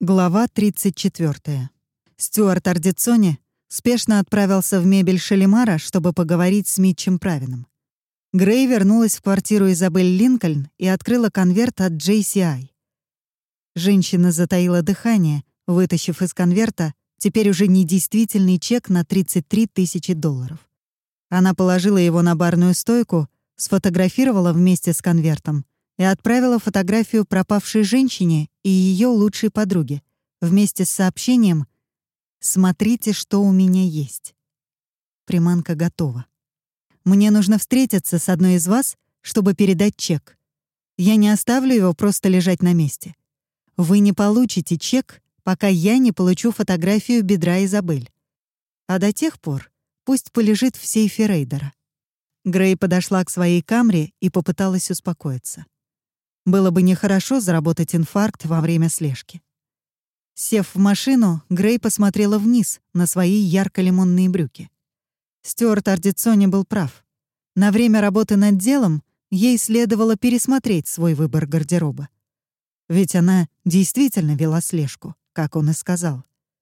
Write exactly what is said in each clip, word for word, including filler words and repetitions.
Глава тридцать четвёртая. Стюарт Ардицони спешно отправился в мебель Шалимара, чтобы поговорить с Митчем Правином. Грей вернулась в квартиру Изабель Линкольн и открыла конверт от джей си ай. Женщина затаила дыхание, вытащив из конверта теперь уже недействительный чек на тридцать три тысячи долларов. Она положила его на барную стойку, сфотографировала вместе с конвертом и отправила фотографию пропавшей женщине и ее лучшей подруге вместе с сообщением «Смотрите, что у меня есть». Приманка готова. Мне нужно встретиться с одной из вас, чтобы передать чек. Я не оставлю его просто лежать на месте. Вы не получите чек, пока я не получу фотографию бедра Изабель. А до тех пор пусть полежит в сейфе Рейдера. Грей подошла к своей камере и попыталась успокоиться. Было бы нехорошо заработать инфаркт во время слежки. Сев в машину, Грей посмотрела вниз на свои ярко-лимонные брюки. Стюарт Ардицони был прав. На время работы над делом ей следовало пересмотреть свой выбор гардероба. Ведь она действительно вела слежку, как он и сказал.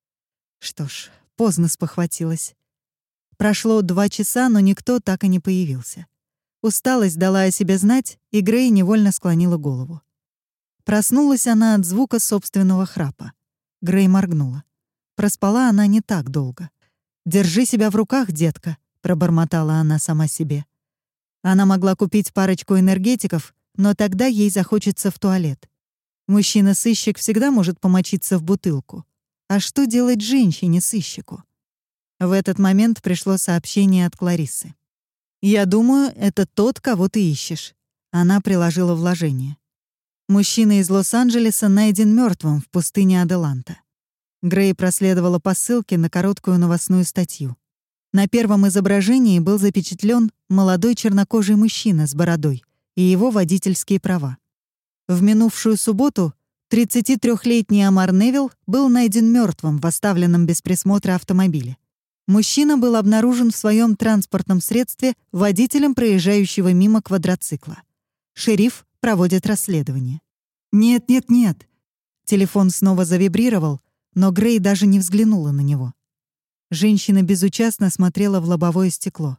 Что ж, поздно спохватилась. Прошло два часа, но никто так и не появился. Усталость дала о себе знать, и Грей невольно склонила голову. Проснулась она от звука собственного храпа. Грей моргнула. Проспала она не так долго. «Держи себя в руках, детка», — пробормотала она сама себе. Она могла купить парочку энергетиков, но тогда ей захочется в туалет. Мужчина-сыщик всегда может помочиться в бутылку. А что делать женщине-сыщику? В этот момент пришло сообщение от Клариссы. «Я думаю, это тот, кого ты ищешь». Она приложила вложение. Мужчина из Лос-Анджелеса найден мертвым в пустыне Аделанта. Грей проследовала по ссылке на короткую новостную статью. На первом изображении был запечатлен молодой чернокожий мужчина с бородой и его водительские права. В минувшую субботу тридцатитрёхлетний Амар Невилл был найден мертвым в оставленном без присмотра автомобиле. Мужчина был обнаружен в своем транспортном средстве водителем проезжающего мимо квадроцикла. Шериф проводит расследование. «Нет, нет, нет». Телефон снова завибрировал, но Грей даже не взглянула на него. Женщина безучастно смотрела в лобовое стекло.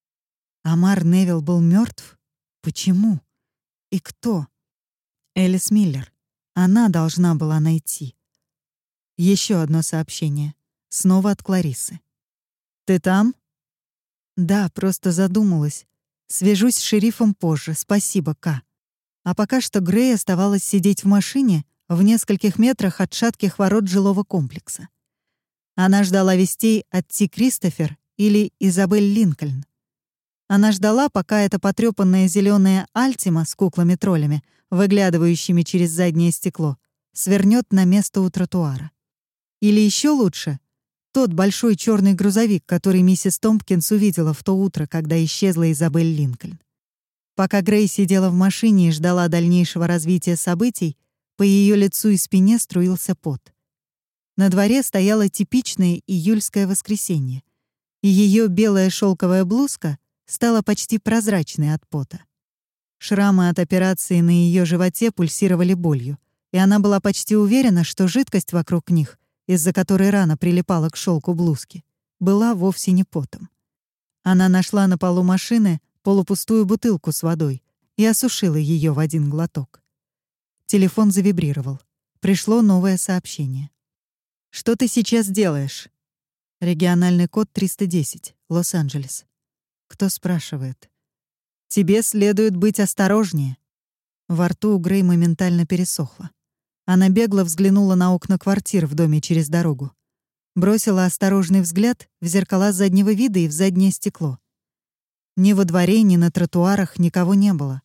Амар Невилл был мертв? Почему? И кто? Элис Миллер. Она должна была найти. Еще одно сообщение. Снова от Клариссы. «Ты там?» «Да, просто задумалась. Свяжусь с шерифом позже. Спасибо, Ка». А пока что Грей оставалась сидеть в машине в нескольких метрах от шатких ворот жилого комплекса. Она ждала вестей от Ти Кристофер или Изабель Линкольн. Она ждала, пока эта потрёпанная зелёная Альтима с куклами-троллями, выглядывающими через заднее стекло, свернёт на место у тротуара. Или ещё лучше — тот большой чёрный грузовик, который миссис Томпкинс увидела в то утро, когда исчезла Изабель Линкольн. Пока Грей сидела в машине и ждала дальнейшего развития событий, по её лицу и спине струился пот. На дворе стояло типичное июльское воскресенье, и её белая шёлковая блузка стала почти прозрачной от пота. Шрамы от операции на её животе пульсировали болью, и она была почти уверена, что жидкость вокруг них, из-за которой рана прилипала к шелку блузки, была вовсе не потом. Она нашла на полу машины полупустую бутылку с водой и осушила ее в один глоток. Телефон завибрировал. Пришло новое сообщение. «Что ты сейчас делаешь?» Региональный код триста десять, Лос-Анджелес. Кто спрашивает? «Тебе следует быть осторожнее». Во рту у Грей моментально пересохло. Она бегло взглянула на окна квартир в доме через дорогу. Бросила осторожный взгляд в зеркала заднего вида и в заднее стекло. Ни во дворе, ни на тротуарах никого не было.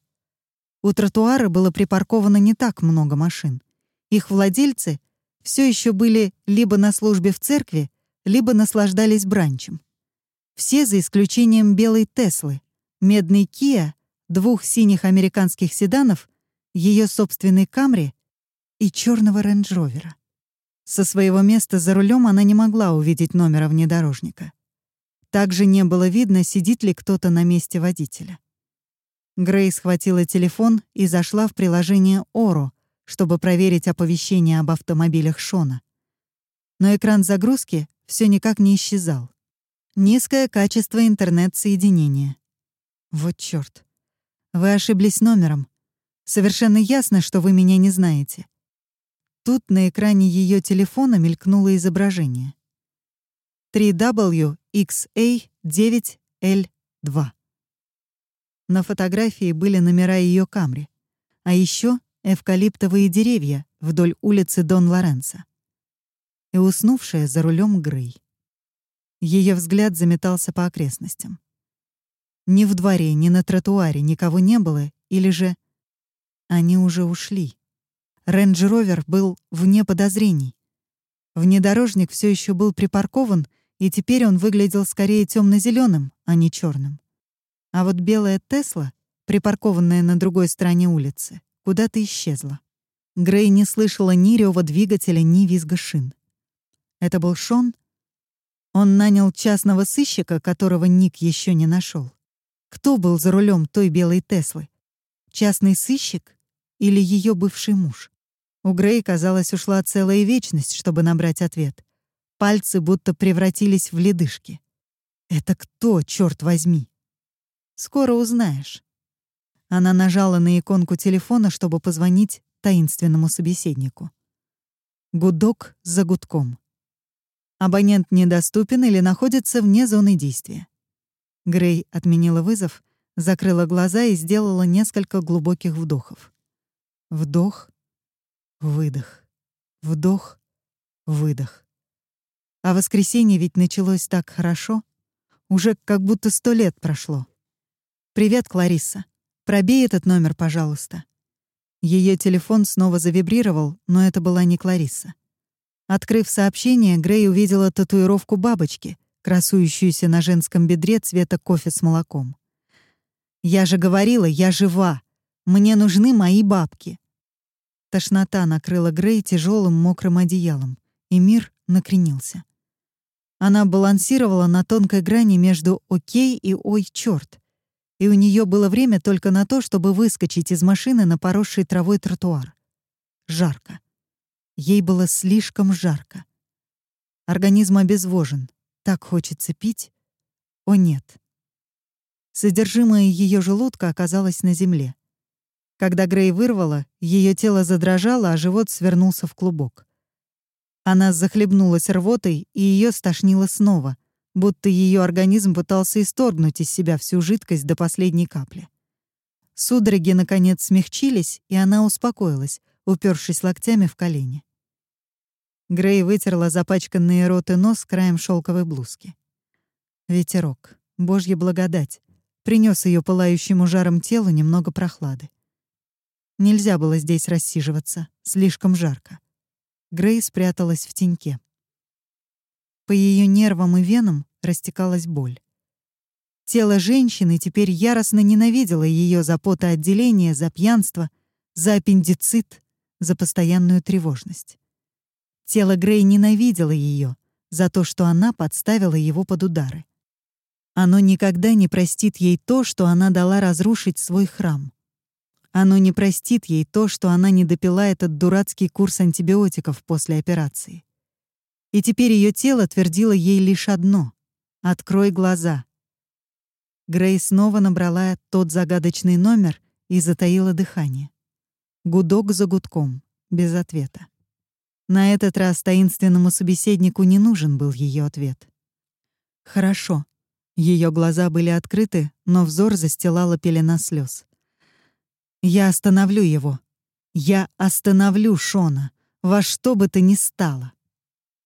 У тротуара было припарковано не так много машин. Их владельцы все еще были либо на службе в церкви, либо наслаждались бранчем. Все за исключением белой Теслы, медной Киа, двух синих американских седанов, ее собственной Камри и черного рейндж-ровера. Со своего места за рулем она не могла увидеть номера внедорожника. Также не было видно, сидит ли кто-то на месте водителя. Грей схватила телефон и зашла в приложение «Оро», чтобы проверить оповещение об автомобилях Шона. Но экран загрузки все никак не исчезал. Низкое качество интернет-соединения. Вот чёрт. Вы ошиблись номером. Совершенно ясно, что вы меня не знаете. Тут на экране ее телефона мелькнуло изображение. три дабл ю икс эй девять эл два. На фотографии были номера ее Камри, а еще эвкалиптовые деревья вдоль улицы Дон Лоренцо. И уснувшая за рулем Грей. Ее взгляд заметался по окрестностям. Ни в дворе, ни на тротуаре никого не было, или же они уже ушли. Рейндж-ровер был вне подозрений. Внедорожник все еще был припаркован, и теперь он выглядел скорее темно-зеленым, а не черным. А вот белая Тесла, припаркованная на другой стороне улицы, куда-то исчезла. Грей не слышала ни рёва двигателя, ни визга шин. Это был Шон. Он нанял частного сыщика, которого Ник еще не нашел. Кто был за рулем той белой Теслы? Частный сыщик или ее бывший муж? У Грей, казалось, ушла целая вечность, чтобы набрать ответ. Пальцы будто превратились в ледышки. Это кто, черт возьми? Скоро узнаешь. Она нажала на иконку телефона, чтобы позвонить таинственному собеседнику. Гудок за гудком. Абонент недоступен или находится вне зоны действия. Грей отменила вызов, закрыла глаза и сделала несколько глубоких вдохов. Вдох, выдох, вдох, выдох. А воскресенье ведь началось так хорошо. Уже как будто сто лет прошло. «Привет, Кларисса. Пробей этот номер, пожалуйста». Ее телефон снова завибрировал, но это была не Кларисса. Открыв сообщение, Грей увидела татуировку бабочки, красующуюся на женском бедре цвета кофе с молоком. «Я же говорила, я жива. Мне нужны мои бабки». Тошнота накрыла Грей тяжелым мокрым одеялом, и мир накренился. Она балансировала на тонкой грани между «окей» и «ой, чёрт», и у нее было время только на то, чтобы выскочить из машины на поросший травой тротуар. Жарко. Ей было слишком жарко. Организм обезвожен. Так хочется пить. О нет. Содержимое ее желудка оказалось на земле. Когда Грей вырвала, ее тело задрожало, а живот свернулся в клубок. Она захлебнулась рвотой, и ее стошнило снова, будто ее организм пытался исторгнуть из себя всю жидкость до последней капли. Судороги, наконец, смягчились, и она успокоилась, упершись локтями в колени. Грей вытерла запачканные рот и нос краем шелковой блузки. Ветерок, Божья благодать, принес ее пылающему жаром телу немного прохлады. Нельзя было здесь рассиживаться, слишком жарко. Грей спряталась в теньке. По ее нервам и венам растекалась боль. Тело женщины теперь яростно ненавидело ее за потоотделение, за пьянство, за аппендицит, за постоянную тревожность. Тело Грей ненавидело ее за то, что она подставила его под удары. Оно никогда не простит ей то, что она дала разрушить свой храм. Оно не простит ей то, что она не допила этот дурацкий курс антибиотиков после операции. И теперь ее тело твердило ей лишь одно — «Открой глаза». Грей снова набрала тот загадочный номер и затаила дыхание. Гудок за гудком, без ответа. На этот раз таинственному собеседнику не нужен был ее ответ. Хорошо. Ее глаза были открыты, но взор застилала пелена слез. «Я остановлю его. Я остановлю Шона, во что бы то ни стало».